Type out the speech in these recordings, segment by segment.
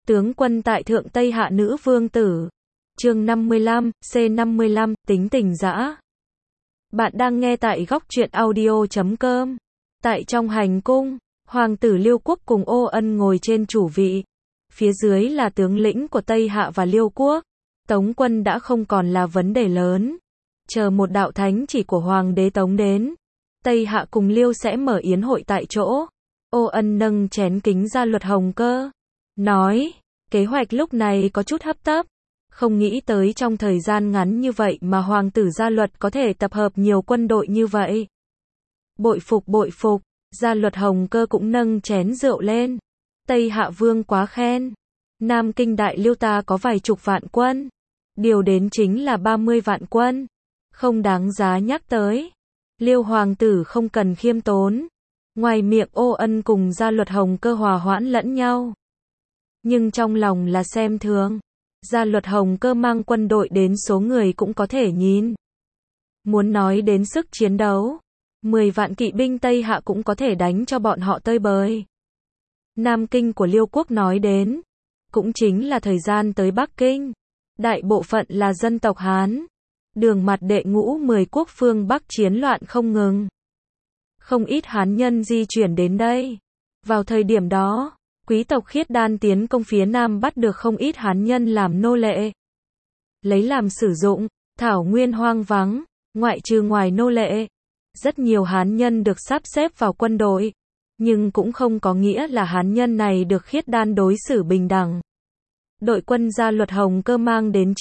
Tướng quân tại Thượng Tây Hạ nữ vương tử. Chương 55, C55, tính tình dã. Bạn đang nghe tại góc truyện audio.com. Tại trong hành cung, hoàng tử Liêu Quốc cùng Ô Ân ngồi trên chủ vị. Phía dưới là tướng lĩnh của Tây Hạ và Liêu Quốc. Tống quân đã không còn là vấn đề lớn. Chờ một đạo thánh chỉ của hoàng đế Tống đến, Tây Hạ cùng Liêu sẽ mở yến hội tại chỗ. Ô Ân nâng chén kính ra Luật Hồng Cơ, nói, kế hoạch lúc này có chút hấp tấp. Không nghĩ tới trong thời gian ngắn như vậy mà hoàng tử Gia Luật có thể tập hợp nhiều quân đội như vậy. Bội phục, Gia Luật Hồng Cơ cũng nâng chén rượu lên. Tây Hạ vương quá khen. Nam Kinh Đại Liêu ta có vài chục vạn quân. Điều đến chính là 30 vạn quân. Không đáng giá nhắc tới. Liêu hoàng tử không cần khiêm tốn. Ngoài miệng Ô Ân cùng Gia Luật Hồng Cơ hòa hoãn lẫn nhau, nhưng trong lòng là xem thường. Gia Luật Hồng Cơ mang quân đội đến số người cũng có thể nhìn. Muốn nói đến sức chiến đấu, 10 vạn kỵ binh Tây Hạ cũng có thể đánh cho bọn họ tơi bời. Nam Kinh của Liêu Quốc nói đến, cũng chính là thời gian tới Bắc Kinh. Đại bộ phận là dân tộc Hán. Đường mặt đệ ngũ 10 quốc phương Bắc chiến loạn không ngừng. Không ít Hán nhân di chuyển đến đây. Vào thời điểm đó, quý tộc Khiết Đan tiến công phía Nam bắt được không ít Hán nhân làm nô lệ. Lấy làm sử dụng, thảo nguyên hoang vắng, ngoại trừ ngoài nô lệ. Rất nhiều Hán nhân được sắp xếp vào quân đội, nhưng cũng không có nghĩa là Hán nhân này được Khiết Đan đối xử bình đẳng. Đội quân Gia Luật Hồng Cơ mang đến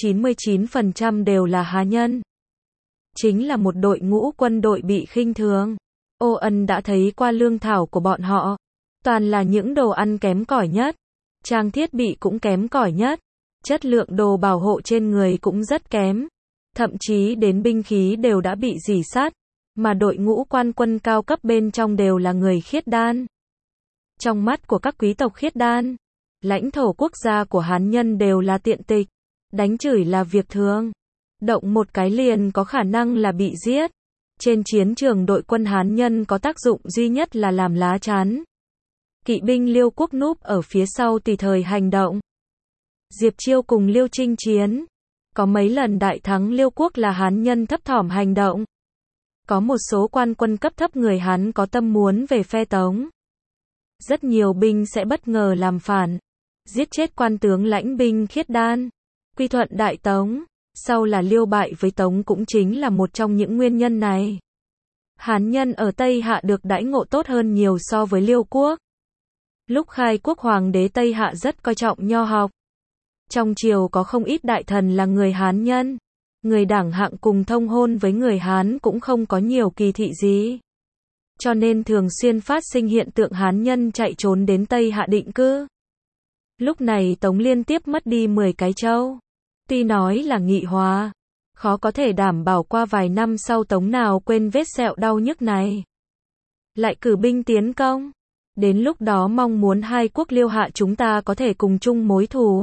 99% đều là Hán nhân. Chính là một đội ngũ quân đội bị khinh thường. Ô Ân đã thấy qua lương thảo của bọn họ. Toàn là những đồ ăn kém cỏi nhất. Trang thiết bị cũng kém cỏi nhất. Chất lượng đồ bảo hộ trên người cũng rất kém. Thậm chí đến binh khí đều đã bị rỉ sắt. Mà đội ngũ quan quân cao cấp bên trong đều là người Khiết Đan. Trong mắt của các quý tộc Khiết Đan, lãnh thổ quốc gia của Hán nhân đều là tiện tịch. Đánh chửi là việc thường. Động một cái liền có khả năng là bị giết. Trên chiến trường đội quân Hán nhân có tác dụng duy nhất là làm lá chắn. Kỵ binh Liêu Quốc núp ở phía sau tùy thời hành động. Diệp Chiêu cùng Liêu chinh chiến. Có mấy lần đại thắng Liêu Quốc là Hán nhân thấp thỏm hành động. Có một số quan quân cấp thấp người Hán có tâm muốn về phe Tống. Rất nhiều binh sẽ bất ngờ làm phản. Giết chết quan tướng lãnh binh Khiết Đan. Quy thuận Đại Tống. Sau là Liêu bại với Tống cũng chính là một trong những nguyên nhân này. Hán nhân ở Tây Hạ được đãi ngộ tốt hơn nhiều so với Liêu Quốc. Lúc khai quốc hoàng đế Tây Hạ rất coi trọng nho học. Trong triều có không ít đại thần là người Hán nhân. Người đẳng hạng cùng thông hôn với người Hán cũng không có nhiều kỳ thị gì. Cho nên thường xuyên phát sinh hiện tượng Hán nhân chạy trốn đến Tây Hạ định cư. Lúc này Tống liên tiếp mất đi 10 cái châu. Tuy nói là nghị hòa, khó có thể đảm bảo qua vài năm sau Tống nào quên vết sẹo đau nhức này. Lại cử binh tiến công. Đến lúc đó mong muốn hai quốc Liêu Hạ chúng ta có thể cùng chung mối thù.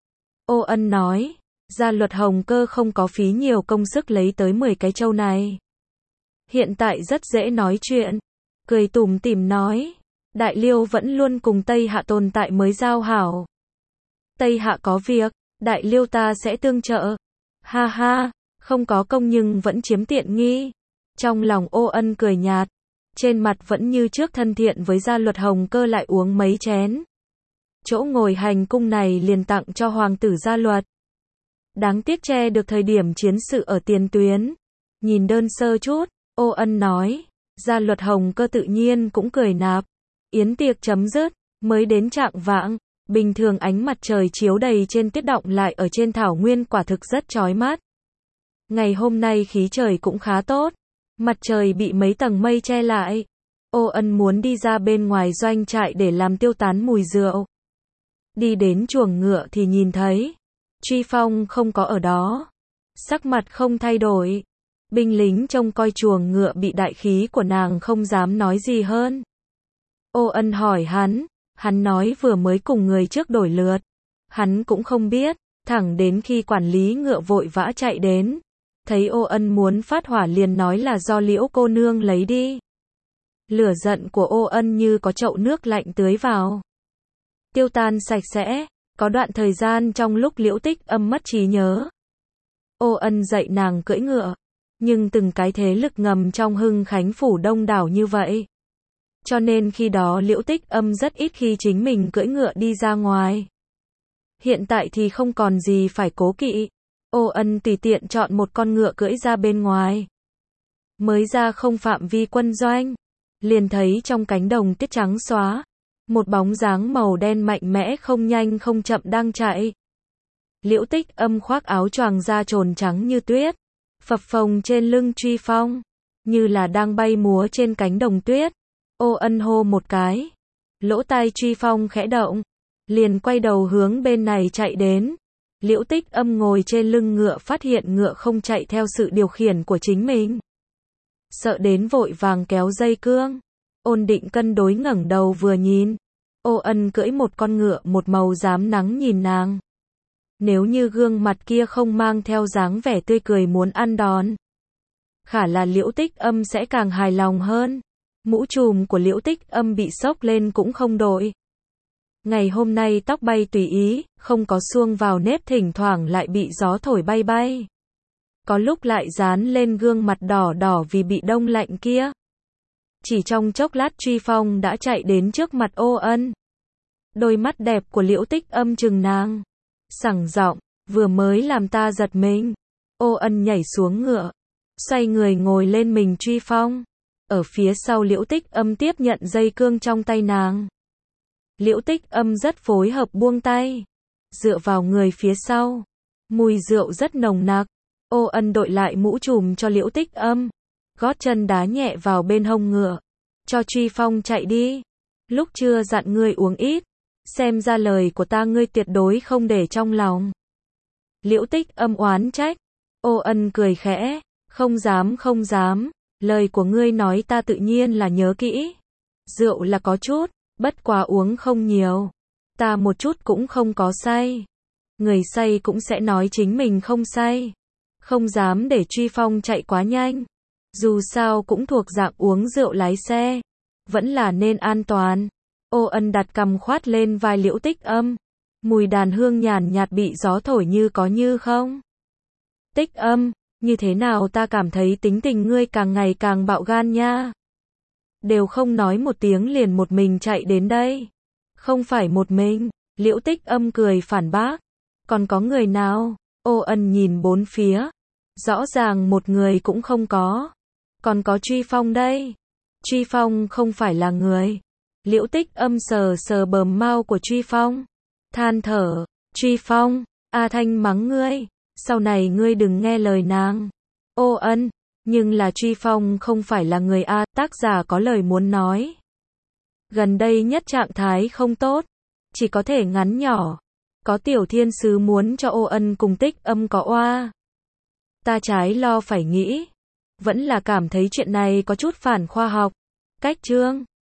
Ô Ân nói, Gia Luật Hồng Cơ không có phí nhiều công sức lấy tới 10 cái châu này. Hiện tại rất dễ nói chuyện. Cười tủm tỉm nói, Đại Liêu vẫn luôn cùng Tây Hạ tồn tại mới giao hảo. Tây Hạ có việc, Đại Liêu ta sẽ tương trợ. Ha ha, không có công nhưng vẫn chiếm tiện nghi. Trong lòng Ô Ân cười nhạt. Trên mặt vẫn như trước thân thiện với Gia Luật Hồng Cơ lại uống mấy chén. Chỗ ngồi hành cung này liền tặng cho hoàng tử Gia Luật. Đáng tiếc che được thời điểm chiến sự ở tiền tuyến. Nhìn đơn sơ chút, Ô Ân nói. Gia Luật Hồng Cơ tự nhiên cũng cười nạp. Yến tiệc chấm dứt, mới đến trạng vạng. Bình thường ánh mặt trời chiếu đầy trên tuyết động lại ở trên thảo nguyên quả thực rất chói mắt. Ngày hôm nay khí trời cũng khá tốt. Mặt trời bị mấy tầng mây che lại. Ô Ân muốn đi ra bên ngoài doanh trại để làm tiêu tán mùi rượu. Đi đến chuồng ngựa thì nhìn thấy Truy Phong không có ở đó. Sắc mặt không thay đổi. Binh lính trông coi chuồng ngựa bị đại khí của nàng không dám nói gì hơn. Ô Ân hỏi hắn nói vừa mới cùng người trước đổi lượt. Hắn cũng không biết, thẳng đến khi quản lý ngựa vội vã chạy đến. Thấy Ô Ân muốn phát hỏa liền nói là do Liễu cô nương lấy đi. Lửa giận của Ô Ân như có chậu nước lạnh tưới vào. Tiêu tan sạch sẽ, Có đoạn thời gian trong lúc Liễu Tích Âm mất trí nhớ, Ô Ân dạy nàng cưỡi ngựa, nhưng từng cái thế lực ngầm trong Hưng Khánh phủ đông đảo như vậy, cho nên khi đó Liễu Tích Âm rất ít khi chính mình cưỡi ngựa đi ra ngoài. Hiện tại thì không còn gì phải cố kỵ. Ô Ân tùy tiện chọn một con ngựa cưỡi ra bên ngoài. Mới ra không phạm vi quân doanh, liền thấy trong cánh đồng tuyết trắng xóa, một bóng dáng màu đen mạnh mẽ không nhanh không chậm đang chạy. Liễu Tích Âm khoác áo choàng da trồn trắng như tuyết, phập phồng trên lưng Truy Phong, như là đang bay múa trên cánh đồng tuyết. Ô Ân hô một cái, lỗ tai Truy Phong khẽ động, liền quay đầu hướng bên này chạy đến. Liễu Tích Âm ngồi trên lưng ngựa phát hiện ngựa không chạy theo sự điều khiển của chính mình, sợ đến vội vàng kéo dây cương, ổn định cân đối ngẩng đầu vừa nhìn. Ô Ân cưỡi một con ngựa một màu rám nắng nhìn nàng. Nếu như gương mặt kia không mang theo dáng vẻ tươi cười muốn ăn đòn, khả là Liễu Tích Âm sẽ càng hài lòng hơn. Mũ trùm của Liễu Tích Âm bị xốc lên cũng không đội. Ngày hôm nay tóc bay tùy ý, không có suông vào nếp, thỉnh thoảng lại bị gió thổi bay bay. Có lúc lại dán lên gương mặt đỏ đỏ vì bị đông lạnh kia. Chỉ trong chốc lát Truy Phong đã chạy đến trước mặt Ô Ân. Đôi mắt đẹp của Liễu Tích Âm trừng nàng, sẳng giọng, vừa mới làm ta giật mình. Ô Ân nhảy xuống ngựa, xoay người ngồi lên mình Truy Phong. Ở phía sau Liễu Tích Âm tiếp nhận dây cương trong tay nàng. Liễu Tích Âm rất phối hợp buông tay, dựa vào người phía sau. Mùi rượu rất nồng nặc. Ô Ân đội lại mũ trùm cho Liễu Tích Âm, gót chân đá nhẹ vào bên hông ngựa, cho Truy Phong chạy đi. Lúc chưa dặn ngươi uống ít, xem ra lời của ta ngươi tuyệt đối không để trong lòng. Liễu Tích Âm oán trách. Ô Ân cười khẽ, không dám không dám, lời của ngươi nói ta tự nhiên là nhớ kỹ. Rượu là có chút, bất quá uống không nhiều. Ta một chút cũng không có say. Người say cũng sẽ nói chính mình không say. Không dám để Truy Phong chạy quá nhanh. Dù sao cũng thuộc dạng uống rượu lái xe, vẫn là nên an toàn. Ô Ân đặt cằm khoát lên vai Liễu Tích Âm. Mùi đàn hương nhàn nhạt bị gió thổi như có như không. Tích Âm, như thế nào ta cảm thấy tính tình ngươi càng ngày càng bạo gan nha. Đều không nói một tiếng liền một mình chạy đến đây. Không phải một mình, Liễu Tích Âm cười phản bác. Còn có người nào? Ô Ân nhìn bốn phía. Rõ ràng một người cũng không có. Còn có Truy Phong đây. Truy Phong không phải là người. Liễu Tích Âm sờ sờ bờm mau của Truy Phong, than thở. Truy Phong, A Thanh mắng ngươi, sau này ngươi đừng nghe lời nàng. Ô Ân, nhưng là Truy Phong không phải là người A. Tác giả có lời muốn nói. Gần đây nhất trạng thái không tốt, chỉ có thể ngắn nhỏ. Có tiểu thiên sứ muốn cho Ô Ân cùng Tích Âm có oa. Ta trái lo phải nghĩ, vẫn là cảm thấy chuyện này có chút phản khoa học. Cách chương